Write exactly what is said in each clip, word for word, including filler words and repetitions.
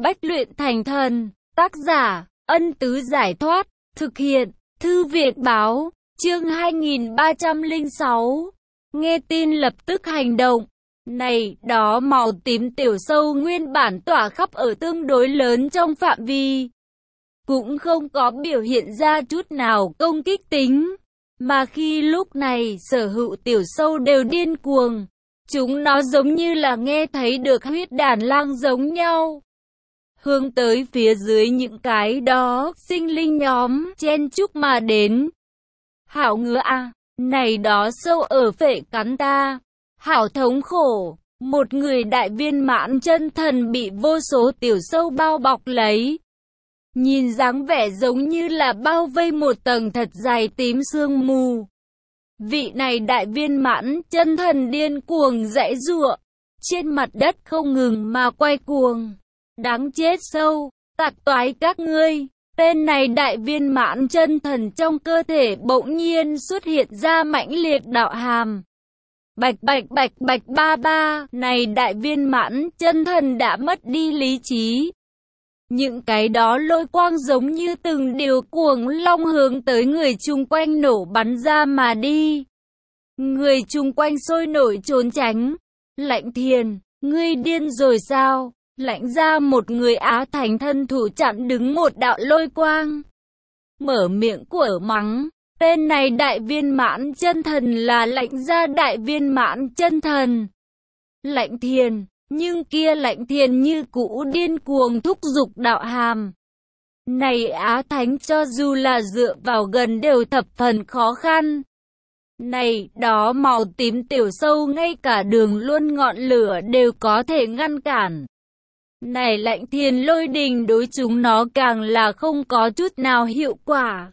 Bách luyện thành thần. Tác giả, Ân Tứ Giải Thoát. Thực hiện, Thư Việt Báo. Chương hai nghìn ba trăm lẻ sáu. Nghe tin lập tức hành động. Này, đó màu tím tiểu sâu nguyên bản tỏa khắp ở tương đối lớn trong phạm vi. Cũng không có biểu hiện ra chút nào công kích tính. Mà khi lúc này sở hữu tiểu sâu đều điên cuồng. Chúng nó giống như là nghe thấy được huyết đàn lang giống nhau. Hướng tới phía dưới những cái đó, sinh linh nhóm, chen chúc mà đến. Hảo ngứa à, này đó sâu ở phệ cắn ta. Hảo thống khổ, một người đại viên mãn chân thần bị vô số tiểu sâu bao bọc lấy. Nhìn dáng vẻ giống như là bao vây một tầng thật dày tím sương mù. Vị này đại viên mãn chân thần điên cuồng giãy giụa, trên mặt đất không ngừng mà quay cuồng. Đáng chết sâu, tạc toái các ngươi. Tên này đại viên mãn chân thần trong cơ thể bỗng nhiên xuất hiện ra mãnh liệt đạo hàm. Bạch bạch bạch bạch ba ba, này đại viên mãn chân thần đã mất đi lý trí. Những cái đó lôi quang giống như từng điều cuồng long hướng tới người chung quanh nổ bắn ra mà đi. Người chung quanh sôi nổi trốn tránh. Lãnh Thiền, ngươi điên rồi sao? Lãnh ra một người Á Thánh thân thủ chặn đứng một đạo lôi quang. Mở miệng của mắng. Tên này đại viên mãn chân thần là Lãnh gia đại viên mãn chân thần. Lãnh Thiền, nhưng kia Lãnh Thiền như cũ điên cuồng thúc giục đạo hàm. Này Á Thánh cho dù là dựa vào gần đều thập phần khó khăn. Này, đó màu tím tiểu sâu ngay cả đường luôn ngọn lửa đều có thể ngăn cản. Này Lãnh Thiền lôi đình đối chúng nó càng là không có chút nào hiệu quả.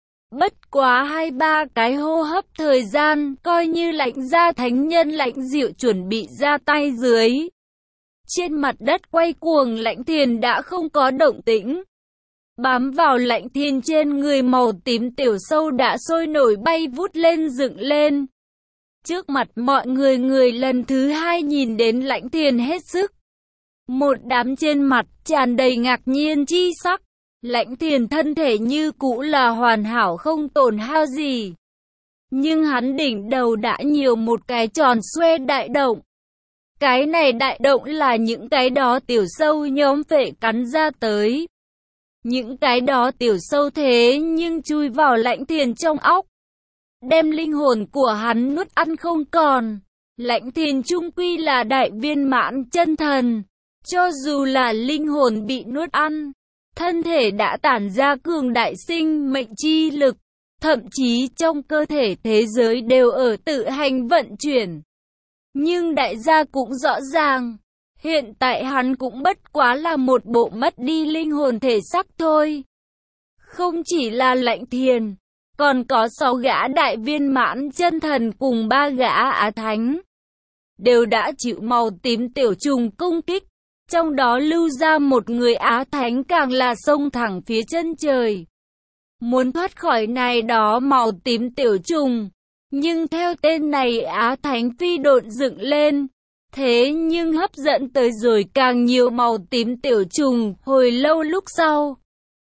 Bất quá hai ba cái hô hấp thời gian, coi như Lãnh gia thánh nhân Lãnh Diệu chuẩn bị ra tay dưới. Trên mặt đất quay cuồng Lãnh Thiền đã không có động tĩnh. Bám vào Lãnh Thiền trên người màu tím tiểu sâu đã sôi nổi bay vút lên dựng lên. Trước mặt mọi người người lần thứ hai nhìn đến Lãnh Thiền hết sức. Một đám trên mặt tràn đầy ngạc nhiên chi sắc. Lãnh Thiền thân thể như cũ là hoàn hảo không tổn hao gì. Nhưng hắn đỉnh đầu đã nhiều một cái tròn xoe đại động. Cái này đại động là những cái đó tiểu sâu nhóm phệ cắn ra tới. Những cái đó tiểu sâu thế nhưng chui vào Lãnh Thiền trong óc. Đem linh hồn của hắn nuốt ăn không còn. Lãnh Thiền chung quy là đại viên mãn chân thần. Cho dù là linh hồn bị nuốt ăn, thân thể đã tản ra cường đại sinh mệnh chi lực, thậm chí trong cơ thể thế giới đều ở tự hành vận chuyển. Nhưng đại gia cũng rõ ràng, hiện tại hắn cũng bất quá là một bộ mất đi linh hồn thể xác thôi. Không chỉ là Lãnh Thiền, còn có sáu gã đại viên mãn chân thần cùng ba gã Á Thánh, đều đã chịu màu tím tiểu trùng công kích. Trong đó lưu ra một người Á Thánh càng là xông thẳng phía chân trời. Muốn thoát khỏi này đó màu tím tiểu trùng. Nhưng theo tên này Á Thánh phi độn dựng lên. Thế nhưng hấp dẫn tới rồi càng nhiều màu tím tiểu trùng. Hồi lâu lúc sau,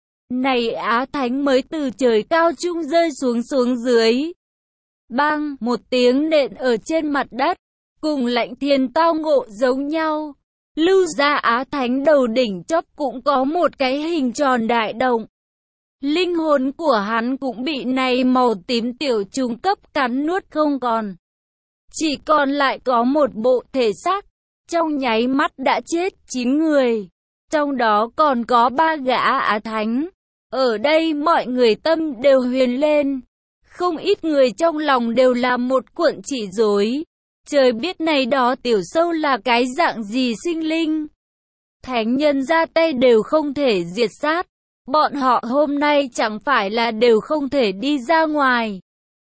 này Á Thánh mới từ trời cao trung rơi xuống xuống dưới. Bang, một tiếng nện ở trên mặt đất. Cùng Lãnh Thiền tao ngộ giống nhau. Lưu gia Á Thánh đầu đỉnh chóp cũng có một cái hình tròn đại động. Linh hồn của hắn cũng bị này màu tím tiểu trùng cấp cắn nuốt không còn. Chỉ còn lại có một bộ thể xác. Trong nháy mắt đã chết chín người. Trong đó còn có ba gã Á Thánh. Ở đây mọi người tâm đều huyền lên. Không ít người trong lòng đều là một cuộn chỉ rối. Trời biết này đó tiểu sâu là cái dạng gì sinh linh. Thánh nhân ra tay đều không thể diệt sát. Bọn họ hôm nay chẳng phải là đều không thể đi ra ngoài.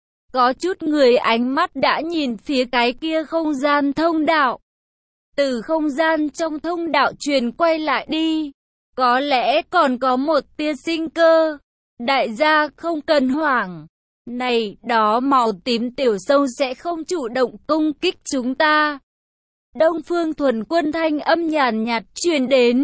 Có chút người ánh mắt đã nhìn phía cái kia không gian thông đạo. Từ không gian trong thông đạo truyền quay lại đi. Có lẽ còn có một tia sinh cơ. Đại gia không cần hoảng. Này, đó màu tím tiểu sâu sẽ không chủ động công kích chúng ta. Đông Phương Thuần Quân thanh âm nhàn nhạt truyền đến.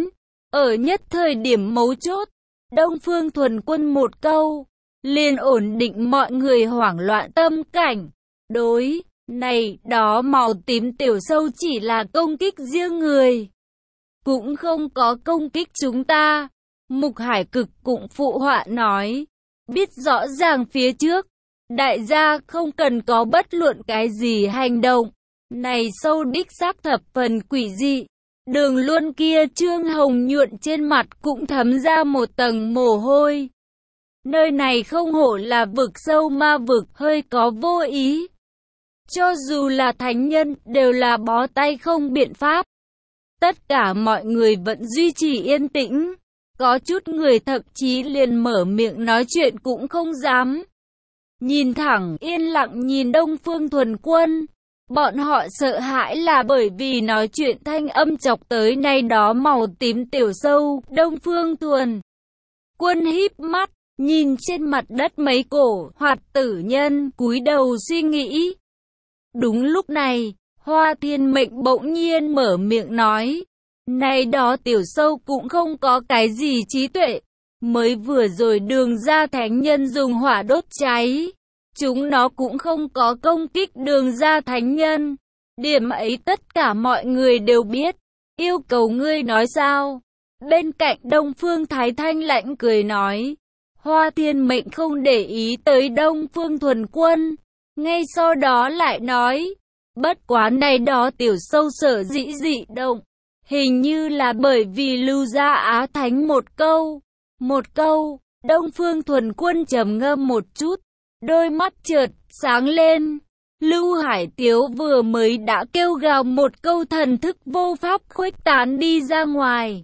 Ở nhất thời điểm mấu chốt, Đông Phương Thuần Quân một câu, liền ổn định mọi người hoảng loạn tâm cảnh. Đối, này, đó màu tím tiểu sâu chỉ là công kích riêng người, cũng không có công kích chúng ta. Mục Hải Cực cũng phụ họa nói, biết rõ ràng phía trước, đại gia không cần có bất luận cái gì hành động. Này sâu đích xác thập phần quỷ dị. Đường Luân kia Trương Hồng nhuận trên mặt cũng thấm ra một tầng mồ hôi. Nơi này không hổ là vực sâu ma vực, hơi có vô ý. Cho dù là thánh nhân, đều là bó tay không biện pháp. Tất cả mọi người vẫn duy trì yên tĩnh. Có chút người thậm chí liền mở miệng nói chuyện cũng không dám. Nhìn thẳng, yên lặng nhìn Đông Phương Thuần Quân. Bọn họ sợ hãi là bởi vì nói chuyện thanh âm chọc tới nay đó màu tím tiểu sâu. Đông Phương Thuần Quân híp mắt, nhìn trên mặt đất mấy cổ hoạt tử nhân, cúi đầu suy nghĩ. Đúng lúc này, Hoa Thiên Mệnh bỗng nhiên mở miệng nói, này đó tiểu sâu cũng không có cái gì trí tuệ. Mới vừa rồi đường ra thánh nhân dùng hỏa đốt cháy, chúng nó cũng không có công kích đường ra thánh nhân. Điểm ấy tất cả mọi người đều biết. Yêu cầu ngươi nói sao? Bên cạnh Đông Phương Thái Thanh lạnh cười nói. Hoa Thiên Mệnh không để ý tới Đông Phương Thuần Quân. Ngay sau đó lại nói. Bất quá này đó tiểu sâu sở dĩ dị động. Hình như là bởi vì Lưu Gia Á Thánh một câu. Một câu, Đông Phương Thuần Quân trầm ngâm một chút. Đôi mắt chợt sáng lên. Lưu Hải Tiếu vừa mới đã kêu gào một câu thần thức vô pháp khuếch tán đi ra ngoài.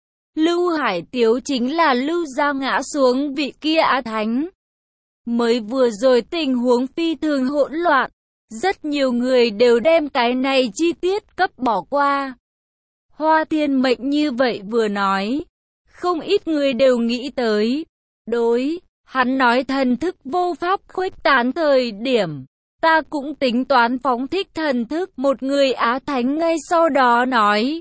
Lưu Hải Tiếu chính là Lưu Gia ngã xuống vị kia Á Thánh. Mới vừa rồi tình huống phi thường hỗn loạn. Rất nhiều người đều đem cái này chi tiết cấp bỏ qua. Hoa Thiên Mệnh như vậy vừa nói. Không ít người đều nghĩ tới. Đối, hắn nói thần thức vô pháp khuếch tán thời điểm. Ta cũng tính toán phóng thích thần thức. Một người Á Thánh ngay sau đó nói.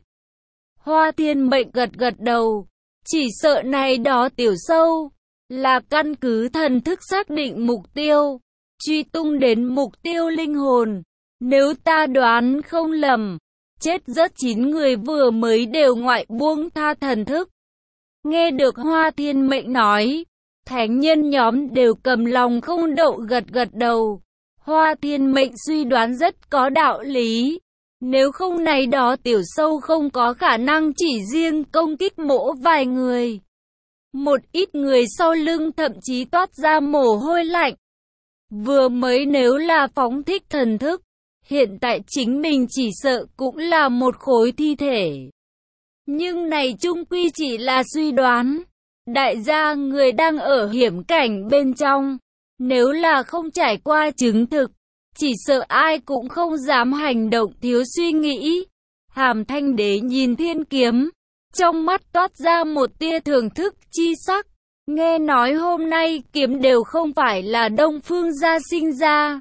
Hoa Thiên Mệnh gật gật đầu. Chỉ sợ này đó tiểu sâu. Là căn cứ thần thức xác định mục tiêu. Truy tung đến mục tiêu linh hồn. Nếu ta đoán không lầm. Chết rất chín người vừa mới đều ngoại buông tha thần thức. Nghe được Hoa Thiên Mệnh nói. Thánh nhân nhóm đều cầm lòng không đậu gật gật đầu. Hoa Thiên Mệnh suy đoán rất có đạo lý. Nếu không này đó tiểu sâu không có khả năng chỉ riêng công kích mỗ vài người. Một ít người sau lưng thậm chí toát ra mồ hôi lạnh. Vừa mới nếu là phóng thích thần thức, hiện tại chính mình chỉ sợ cũng là một khối thi thể. Nhưng này chung quy chỉ là suy đoán. Đại gia người đang ở hiểm cảnh bên trong. Nếu là không trải qua chứng thực, chỉ sợ ai cũng không dám hành động thiếu suy nghĩ. Hàm Thanh Đế nhìn thiên kiếm, trong mắt toát ra một tia thưởng thức chi sắc. Nghe nói hôm nay kiếm đều không phải là Đông Phương gia sinh ra,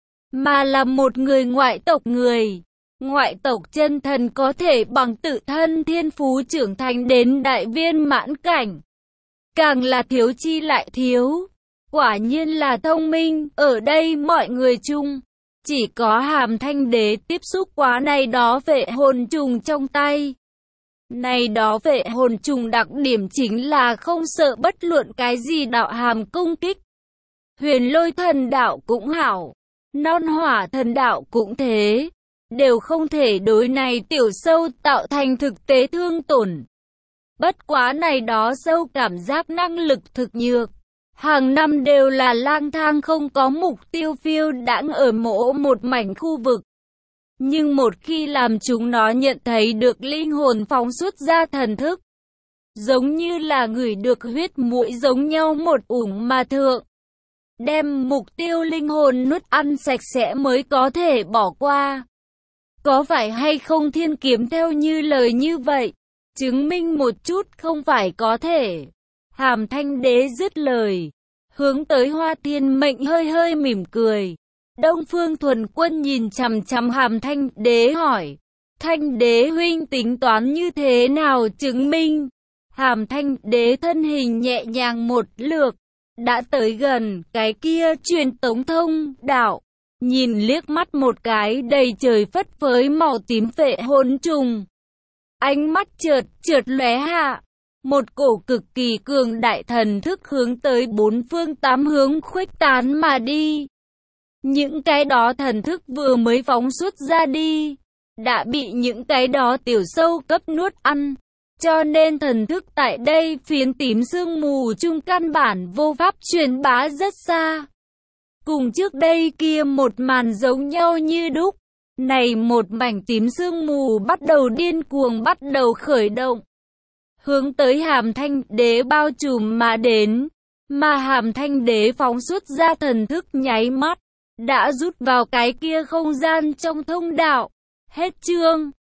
mà là một người ngoại tộc người. Ngoại tộc chân thần có thể bằng tự thân thiên phú trưởng thành đến đại viên mãn cảnh. Càng là thiếu chi lại thiếu. Quả nhiên là thông minh. Ở đây mọi người chung, chỉ có Hàm Thanh Đế tiếp xúc quá này đó vệ hồn trùng trong tay. Này đó vệ hồn trùng đặc điểm chính là không sợ bất luận cái gì đạo hàm công kích. Huyền Lôi thần đạo cũng hảo, Non Hỏa thần đạo cũng thế, đều không thể đối này tiểu sâu tạo thành thực tế thương tổn. Bất quá này đó sâu cảm giác năng lực thực nhược. Hàng năm đều là lang thang không có mục tiêu phiêu đãng ở mỗi một mảnh khu vực. Nhưng một khi làm chúng nó nhận thấy được linh hồn phóng xuất ra thần thức, giống như là ngửi được huyết mũi giống nhau một ủng mà thượng. Đem mục tiêu linh hồn nuốt ăn sạch sẽ mới có thể bỏ qua. Có phải hay không thiên kiếm theo như lời như vậy? Chứng minh một chút không phải có thể. Hàm Thanh Đế dứt lời, hướng tới Hoa Thiên Mệnh hơi hơi mỉm cười. Đông Phương Thuần Quân nhìn chằm chằm Hàm Thanh Đế hỏi, Thanh Đế huynh tính toán như thế nào chứng minh? Hàm Thanh Đế thân hình nhẹ nhàng một lượt, đã tới gần cái kia truyền tống thông đạo, nhìn liếc mắt một cái đầy trời phất phới màu tím phệ hồn trùng. Ánh mắt chợt chợt lóe hạ, một cổ cực kỳ cường đại thần thức hướng tới bốn phương tám hướng khuếch tán mà đi. Những cái đó thần thức vừa mới phóng xuất ra đi, đã bị những cái đó tiểu sâu cấp nuốt ăn, cho nên thần thức tại đây phiến tím sương mù chung căn bản vô pháp truyền bá rất xa. Cùng trước đây kia một màn giống nhau như đúc, này một mảnh tím sương mù bắt đầu điên cuồng bắt đầu khởi động, hướng tới Hàm Thanh Đế bao trùm mà đến, mà Hàm Thanh Đế phóng xuất ra thần thức nháy mắt, đã rút vào cái kia không gian trong thông đạo. Hết chương.